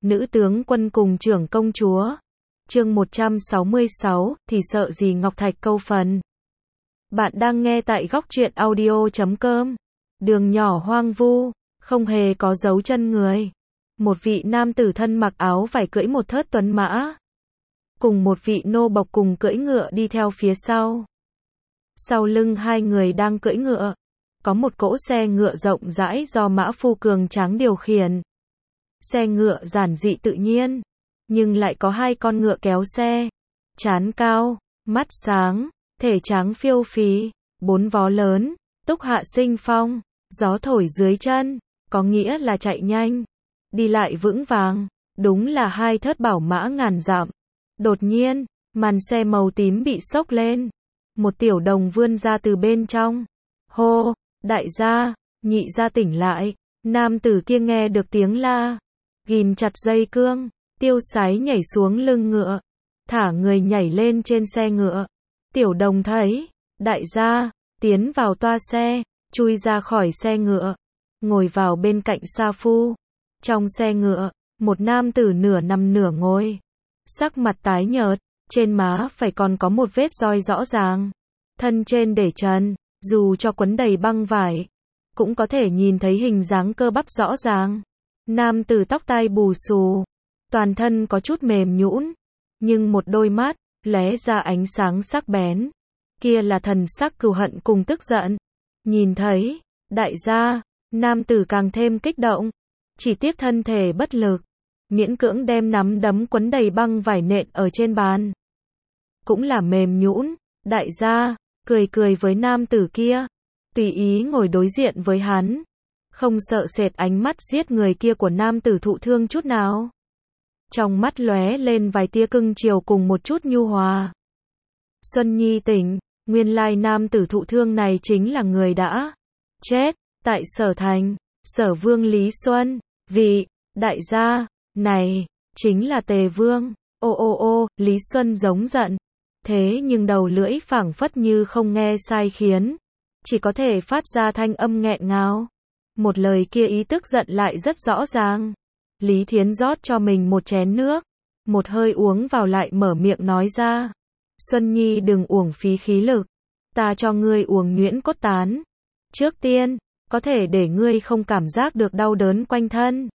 Nữ tướng quân cùng trưởng công chúa. Chương 166, thì sợ gì Ngọc Thạch câu phần. Bạn đang nghe tại góc truyện audio.com. Đường nhỏ hoang vu, không hề có dấu chân người. Một vị nam tử thân mặc áo vải cưỡi một thớt tuấn mã. Cùng một vị nô bộc cùng cưỡi ngựa đi theo phía sau. Sau lưng hai người đang cưỡi ngựa, có một cỗ xe ngựa rộng rãi do mã phu cường tráng điều khiển. Xe ngựa giản dị tự nhiên, nhưng lại có hai con ngựa kéo xe. Trán cao, mắt sáng, thể tráng phiêu phì, bốn vó lớn, túc hạ sinh phong, gió thổi dưới chân, có nghĩa là chạy nhanh, đi lại vững vàng, đúng là hai thớt bảo mã ngàn dặm. Đột nhiên, màn xe màu tím bị xốc lên, một tiểu đồng vươn ra từ bên trong. Hô, đại gia, nhị gia tỉnh lại. Nam tử kia nghe được tiếng la, ghim chặt dây cương, tiêu sái nhảy xuống lưng ngựa, thả người nhảy lên trên xe ngựa. Tiểu đồng thấy đại gia tiến vào toa xe, chui ra khỏi xe ngựa, ngồi vào bên cạnh sa phu. Trong xe ngựa, một nam tử nửa nằm nửa ngồi, sắc mặt tái nhợt, trên má phải còn có một vết roi rõ ràng, thân trên để trần, dù cho quấn đầy băng vải, cũng có thể nhìn thấy hình dáng cơ bắp rõ ràng. Nam tử tóc tai bù xù, toàn thân có chút mềm nhũn, nhưng một đôi mắt lóe ra ánh sáng sắc bén, kia là thần sắc cừu hận cùng tức giận. Nhìn thấy đại gia, nam tử càng thêm kích động, chỉ tiếc thân thể bất lực, miễn cưỡng đem nắm đấm quấn đầy băng vải nện ở trên bàn. Cũng là mềm nhũn. Đại gia cười cười với nam tử kia, tùy ý ngồi đối diện với hắn, không sợ sệt ánh mắt giết người kia của nam tử thụ thương chút nào. Trong mắt lóe lên vài tia cưng chiều cùng một chút nhu hòa. Xuân Nhi tỉnh, nguyên lai nam tử thụ thương này chính là người đã chết tại Sở Thành, Sở Vương Lý Xuân. Vị đại gia này chính là Tề Vương. Ô, Lý Xuân giống giận, thế nhưng đầu lưỡi phảng phất như không nghe sai khiến, chỉ có thể phát ra thanh âm nghẹn ngào. Một lời kia ý tức giận lại rất rõ ràng. Lý Thiến rót cho mình một chén nước, một hơi uống vào lại mở miệng nói ra. Xuân Nhi đừng uổng phí khí lực, ta cho ngươi uống nhuyễn cốt tán. Trước tiên, có thể để ngươi không cảm giác được đau đớn quanh thân.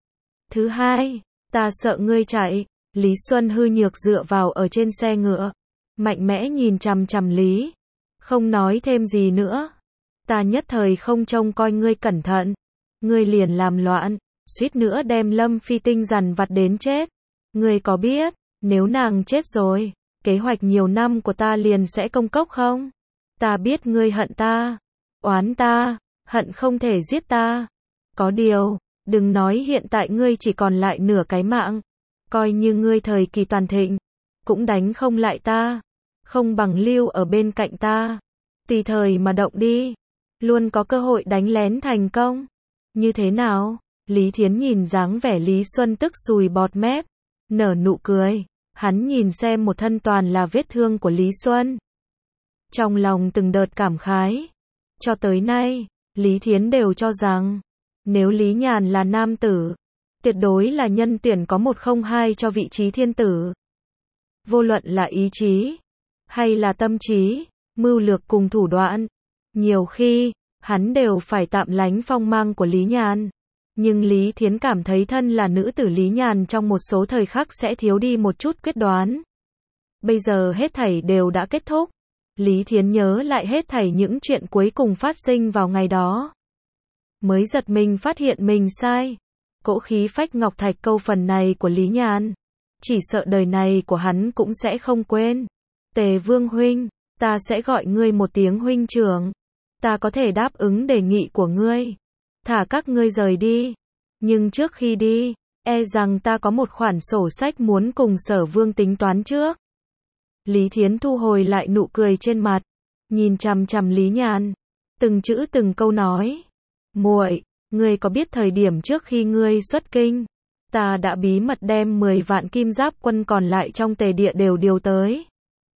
Thứ hai, ta sợ ngươi chạy. Lý Xuân hư nhược dựa vào ở trên xe ngựa, mạnh mẽ nhìn chằm chằm Lý, không nói thêm gì nữa. Ta nhất thời không trông coi ngươi cẩn thận, ngươi liền làm loạn, suýt nữa đem Lâm Phi Tinh dằn vặt đến chết. Ngươi có biết, nếu nàng chết rồi, kế hoạch nhiều năm của ta liền sẽ công cốc không? Ta biết ngươi hận ta, oán ta, hận không thể giết ta. Có điều, đừng nói hiện tại ngươi chỉ còn lại nửa cái mạng, coi như ngươi thời kỳ toàn thịnh, cũng đánh không lại ta, không bằng lưu ở bên cạnh ta, tùy thời mà động đi, luôn có cơ hội đánh lén thành công. Như thế nào? Lý Thiến nhìn dáng vẻ Lý Xuân tức sùi bọt mép, nở nụ cười. Hắn nhìn xem một thân toàn là vết thương của Lý Xuân, trong lòng từng đợt cảm khái. Cho tới nay, Lý Thiến đều cho rằng, nếu Lý Nhàn là nam tử, tuyệt đối là nhân tuyển có 102 cho vị trí thiên tử. Vô luận là ý chí, hay là tâm trí, mưu lược cùng thủ đoạn, nhiều khi, hắn đều phải tạm lánh phong mang của Lý Nhàn. Nhưng Lý Thiến cảm thấy thân là nữ tử Lý Nhàn trong một số thời khắc sẽ thiếu đi một chút quyết đoán. Bây giờ hết thảy đều đã kết thúc. Lý Thiến nhớ lại hết thảy những chuyện cuối cùng phát sinh vào ngày đó, mới giật mình phát hiện mình sai. Cỗ khí phách Ngọc Thạch câu phần này của Lý Nhàn, chỉ sợ đời này của hắn cũng sẽ không quên. Tề Vương huynh, ta sẽ gọi ngươi một tiếng huynh trưởng. Ta có thể đáp ứng đề nghị của ngươi, thả các ngươi rời đi. Nhưng trước khi đi, e rằng ta có một khoản sổ sách muốn cùng Sở Vương tính toán trước. Lý Thiến thu hồi lại nụ cười trên mặt, nhìn chằm chằm Lý Nhàn, từng chữ từng câu nói. Muội, ngươi có biết thời điểm trước khi ngươi xuất kinh, ta đã bí mật đem 10 vạn kim giáp quân còn lại trong Tề địa đều điều tới.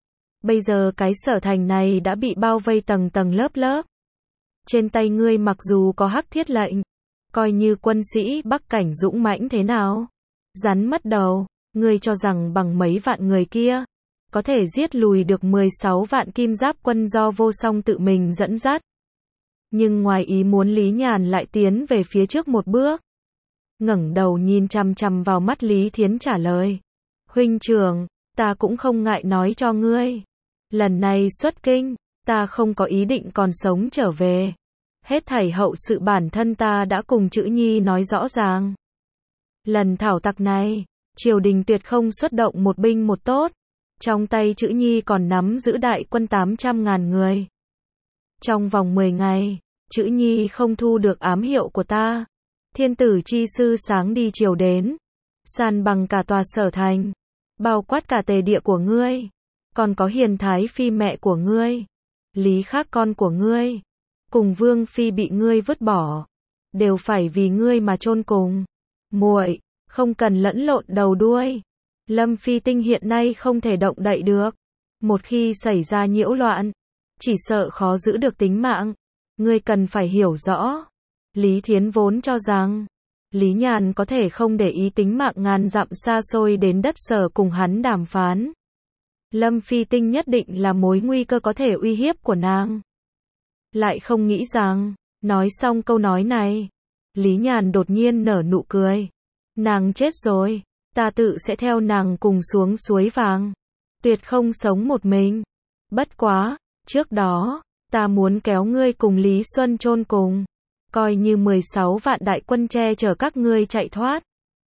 Bây giờ cái Sở Thành này đã bị bao vây tầng tầng lớp lớp. Trên tay ngươi mặc dù có hắc thiết lệnh, coi như quân sĩ Bắc Cảnh dũng mãnh thế nào, Rắn mất đầu, ngươi cho rằng bằng mấy vạn người kia, có thể giết lùi được 16 vạn kim giáp quân do Vô Song tự mình dẫn dắt. Nhưng ngoài ý muốn Lý Nhàn lại tiến về phía trước một bước. Ngẩng đầu nhìn chằm chằm vào mắt Lý Thiến trả lời. Huynh trưởng, ta cũng không ngại nói cho ngươi. Lần này xuất kinh, ta không có ý định còn sống trở về. Hết thảy hậu sự bản thân ta đã cùng Chữ Nhi nói rõ ràng. Lần thảo tặc này, triều đình tuyệt không xuất động một binh một tốt. Trong tay Chữ Nhi còn nắm giữ đại quân 800.000 người. Trong vòng 10 ngày, Chữ Nhi không thu được ám hiệu của ta. Thiên tử chi sư sáng đi chiều đến, san bằng cả tòa Sở Thành, bao quát cả tề địa của ngươi, còn có Hiền Thái Phi mẹ của ngươi, Lý Khác con của ngươi, cùng Vương Phi bị ngươi vứt bỏ, đều phải vì ngươi mà chôn cùng. Muội, không cần lẫn lộn đầu đuôi. Lâm Phi Tinh hiện nay không thể động đậy được. Một khi xảy ra nhiễu loạn, chỉ sợ khó giữ được tính mạng. Ngươi cần phải hiểu rõ. Lý Thiến vốn cho rằng, Lý Nhàn có thể không để ý tính mạng ngàn dặm xa xôi đến đất Sở cùng hắn đàm phán. Lâm Phi Tinh nhất định là mối nguy cơ có thể uy hiếp của nàng. Lại không nghĩ rằng, nói xong câu nói này, Lý Nhàn đột nhiên nở nụ cười. Nàng chết rồi, ta tự sẽ theo nàng cùng xuống suối vàng. Tuyệt không sống một mình. Bất quá, trước đó, ta muốn kéo ngươi cùng Lý Xuân chôn cùng. Coi như 16 vạn đại quân che chở các ngươi chạy thoát.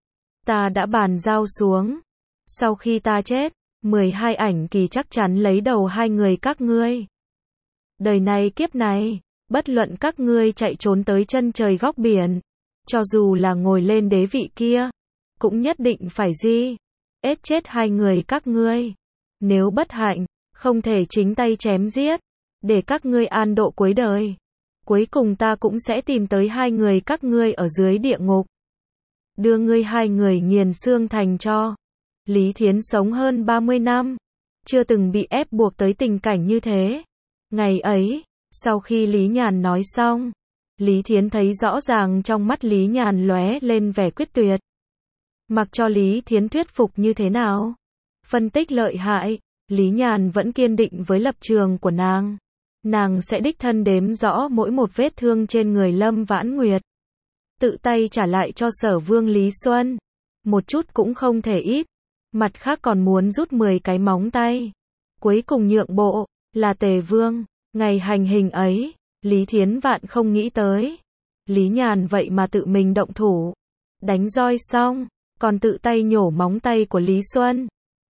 Ta đã bàn giao xuống. Sau khi ta chết, 12 ảnh kỳ chắc chắn lấy đầu hai người các ngươi. Đời này kiếp này, bất luận các ngươi chạy trốn tới chân trời góc biển, cho dù là ngồi lên đế vị kia, cũng nhất định phải ết chết hai người các ngươi. Nếu bất hạnh, không thể chính tay chém giết, để các ngươi an độ cuối đời. Cuối cùng ta cũng sẽ tìm tới hai người các ngươi ở dưới địa ngục. Đưa ngươi hai người nghiền xương thành tro. Lý Thiến sống hơn 30 năm, chưa từng bị ép buộc tới tình cảnh như thế. Ngày ấy, sau khi Lý Nhàn nói xong, Lý Thiến thấy rõ ràng trong mắt Lý Nhàn lóe lên vẻ quyết tuyệt. Mặc cho Lý Thiến thuyết phục như thế nào, phân tích lợi hại, Lý Nhàn vẫn kiên định với lập trường của nàng. Nàng sẽ đích thân đếm rõ mỗi một vết thương trên người Lâm Vãn Nguyệt. Tự tay trả lại cho Sở Vương Lý Xuân. Một chút cũng không thể ít. Mặt khác còn muốn rút 10 cái móng tay. Cuối cùng nhượng bộ, là Tề Vương. Ngày hành hình ấy, Lý Thiến vạn không nghĩ tới. Lý Nhàn vậy mà tự mình động thủ. Đánh roi xong, còn tự tay nhổ móng tay của Lý Xuân.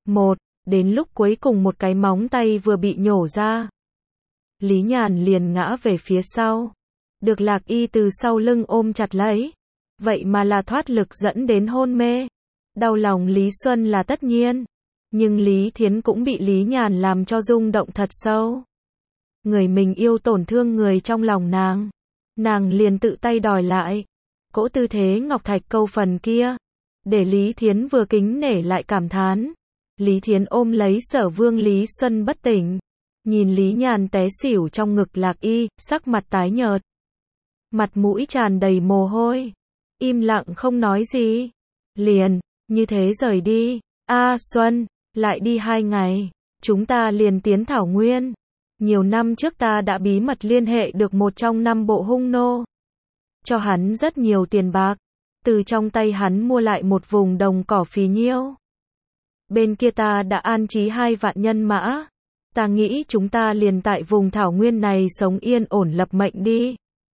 Đến lúc cuối cùng một cái móng tay vừa bị nhổ ra, Lý Nhàn liền ngã về phía sau. Được Lạc Y từ sau lưng ôm chặt lấy. Vậy mà là thoát lực dẫn đến hôn mê. Đau lòng Lý Xuân là tất nhiên. Nhưng Lý Thiến cũng bị Lý Nhàn làm cho rung động thật sâu. Người mình yêu tổn thương người trong lòng nàng. Nàng liền tự tay đòi lại. Cỗ tư thế ngọc thạch câu phần kia. Để Lý Thiến vừa kính nể lại cảm thán. Lý Thiến ôm lấy Sở Vương Lý Xuân bất tỉnh. Nhìn Lý Nhàn té xỉu trong ngực Lạc Y, sắc mặt tái nhợt. Mặt mũi tràn đầy mồ hôi. Im lặng không nói gì. Liền, như thế rời đi. Xuân, lại đi 2 ngày. Chúng ta liền tiến Thảo Nguyên. Nhiều năm trước ta đã bí mật liên hệ được một trong 5 bộ hung nô. Cho hắn rất nhiều tiền bạc. Từ trong tay hắn mua lại một vùng đồng cỏ phì nhiêu. Bên kia ta đã an trí 2 vạn nhân mã. Ta nghĩ chúng ta liền tại vùng Thảo Nguyên này sống yên ổn lập mệnh đi.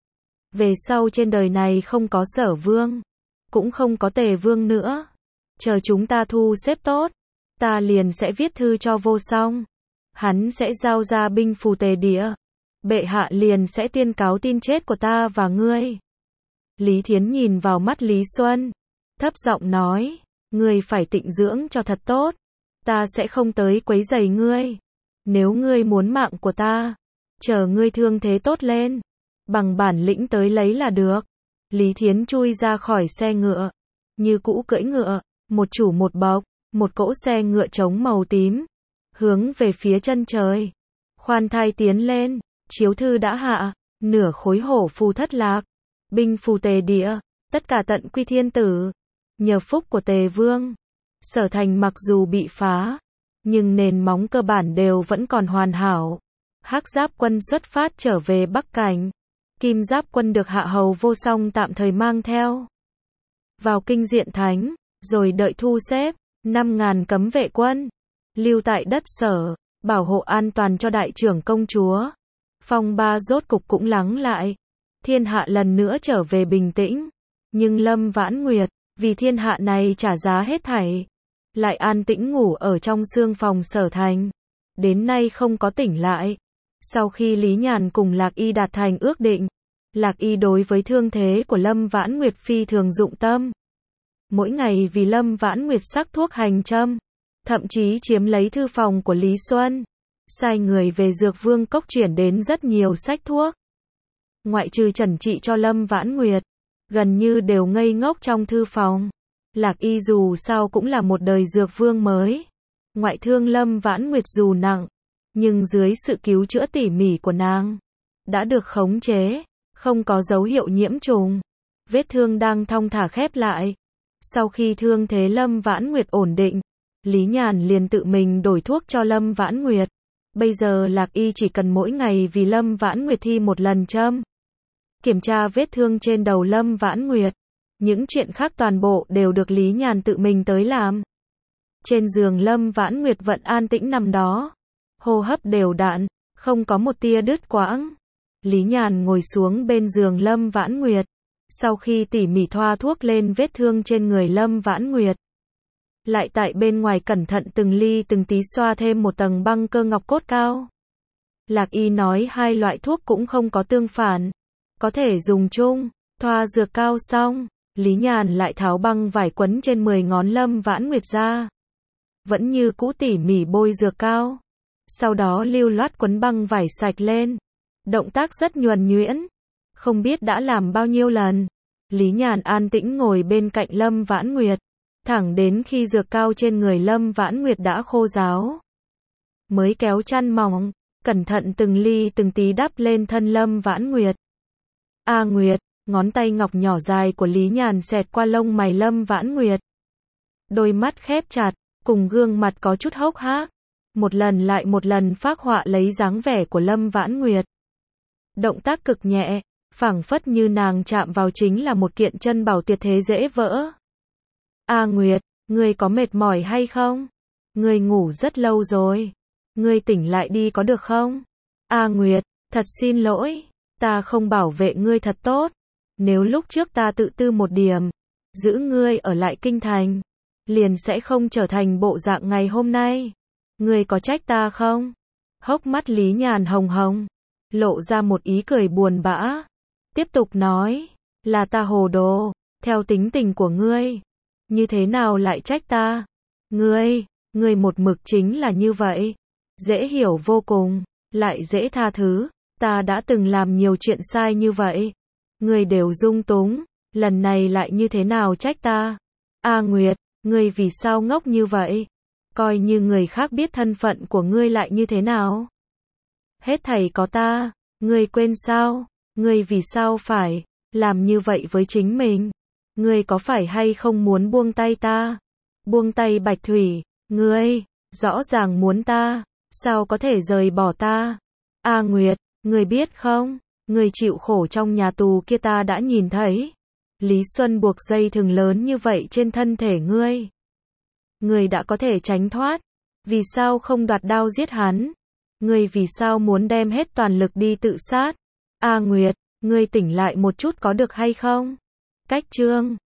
Về sau trên đời này không có Sở Vương, cũng không có Tề Vương nữa. Chờ chúng ta thu xếp tốt, ta liền sẽ viết thư cho Vô Song. Hắn sẽ giao ra binh phù Tề địa. Bệ hạ liền sẽ tuyên cáo tin chết của ta và ngươi. Lý Thiến nhìn vào mắt Lý Xuân, thấp giọng nói, ngươi phải tịnh dưỡng cho thật tốt. Ta sẽ không tới quấy rầy ngươi. Nếu ngươi muốn mạng của ta, chờ ngươi thương thế tốt lên, bằng bản lĩnh tới lấy là được. Lý Thiến chui ra khỏi xe ngựa, như cũ cưỡi ngựa, một chủ một bọc, một cỗ xe ngựa trống màu tím, hướng về phía chân trời. Khoan thai tiến lên, chiếu thư đã hạ, nửa khối hổ phù thất lạc, binh phù Tề địa, tất cả tận quy thiên tử. nhờ phúc của Tề Vương, Sở Thành mặc dù bị phá, nhưng nền móng cơ bản đều vẫn còn hoàn hảo. Hắc Giáp quân xuất phát trở về Bắc Cảnh. Kim Giáp quân được Hạ Hầu Vô Song tạm thời mang theo vào Kinh Diện Thánh, rồi đợi thu xếp 5.000 cấm vệ quân lưu tại đất Sở, bảo hộ an toàn cho đại trưởng công chúa. Phong ba rốt cục cũng lắng lại, thiên hạ lần nữa trở về bình tĩnh, nhưng Lâm Vãn Nguyệt vì thiên hạ này trả giá hết thảy, lại an tĩnh ngủ ở trong xương phòng Sở Thành, đến nay không có tỉnh lại. Sau khi Lý Nhàn cùng Lạc Y đạt thành ước định, Lạc Y đối với thương thế của Lâm Vãn Nguyệt phi thường dụng tâm. Mỗi ngày vì Lâm Vãn Nguyệt sắc thuốc hành châm, thậm chí chiếm lấy thư phòng của Lý Xuân, sai người về Dược Vương Cốc chuyển đến rất nhiều sách thuốc. Ngoại trừ chẩn trị cho Lâm Vãn Nguyệt, gần như đều ngây ngốc trong thư phòng. Lạc Y dù sao cũng là một đời dược vương mới. Ngoại thương Lâm Vãn Nguyệt dù nặng, nhưng dưới sự cứu chữa tỉ mỉ của nàng, đã được khống chế, không có dấu hiệu nhiễm trùng. Vết thương đang thong thả khép lại. Sau khi thương thế Lâm Vãn Nguyệt ổn định, Lý Nhàn liền tự mình đổi thuốc cho Lâm Vãn Nguyệt. Bây giờ Lạc Y chỉ cần mỗi ngày vì Lâm Vãn Nguyệt thi một lần châm. Kiểm tra vết thương trên đầu Lâm Vãn Nguyệt. Những chuyện khác toàn bộ đều được Lý Nhàn tự mình tới làm. Trên giường Lâm Vãn Nguyệt vẫn an tĩnh nằm đó, hô hấp đều đặn, không có một tia đứt quãng. Lý Nhàn ngồi xuống bên giường Lâm Vãn Nguyệt, sau khi tỉ mỉ thoa thuốc lên vết thương trên người Lâm Vãn Nguyệt, lại tại bên ngoài cẩn thận từng ly từng tí xoa thêm một tầng băng cơ ngọc cốt cao. Lạc Y nói hai loại thuốc cũng không có tương phản, có thể dùng chung. Thoa dược cao xong, Lý Nhàn lại tháo băng vải quấn trên 10 ngón Lâm Vãn Nguyệt ra. Vẫn như cũ tỉ mỉ bôi dược cao. Sau đó lưu loát quấn băng vải sạch lên. Động tác rất nhuần nhuyễn. Không biết đã làm bao nhiêu lần. Lý Nhàn an tĩnh ngồi bên cạnh Lâm Vãn Nguyệt. Thẳng đến khi dược cao trên người Lâm Vãn Nguyệt đã khô ráo, mới kéo chăn mỏng, cẩn thận từng ly từng tí đắp lên thân Lâm Vãn Nguyệt. A Nguyệt, ngón tay ngọc nhỏ dài của Lý Nhàn xẹt qua lông mày Lâm Vãn Nguyệt. Đôi mắt khép chặt, cùng gương mặt có chút hốc hác, một lần lại một lần phác họa lấy dáng vẻ của Lâm Vãn Nguyệt. Động tác cực nhẹ, phảng phất như nàng chạm vào chính là một kiện chân bảo tuyệt thế dễ vỡ. A Nguyệt, ngươi có mệt mỏi hay không? Ngươi ngủ rất lâu rồi. Ngươi tỉnh lại đi có được không? A Nguyệt, thật xin lỗi, ta không bảo vệ ngươi thật tốt. Nếu lúc trước ta tự tư một điểm, giữ ngươi ở lại kinh thành, liền sẽ không trở thành bộ dạng ngày hôm nay. Ngươi có trách ta không? Hốc mắt Lý Nhàn hồng hồng, lộ ra một ý cười buồn bã. Tiếp tục nói, là ta hồ đồ, theo tính tình của ngươi. Như thế nào lại trách ta? Ngươi một mực chính là như vậy. Dễ hiểu vô cùng, lại dễ tha thứ. Ta đã từng làm nhiều chuyện sai như vậy. Ngươi đều dung túng, lần này lại như thế nào trách ta? A Nguyệt, ngươi vì sao ngốc như vậy? Coi như người khác biết thân phận của ngươi lại như thế nào? Hết thảy có ta, ngươi quên sao? Ngươi vì sao phải làm như vậy với chính mình? Ngươi có phải hay không muốn buông tay ta? Buông tay Bạch Thủy, ngươi, rõ ràng muốn ta, sao có thể rời bỏ ta? A Nguyệt, ngươi biết không, ngươi chịu khổ trong nhà tù kia ta đã nhìn thấy. Lý Xuân buộc dây thừng lớn như vậy trên thân thể ngươi. Ngươi đã có thể tránh thoát, vì sao không đoạt đao giết hắn? Ngươi vì sao muốn đem hết toàn lực đi tự sát? A Nguyệt, ngươi tỉnh lại một chút có được hay không? Cách chương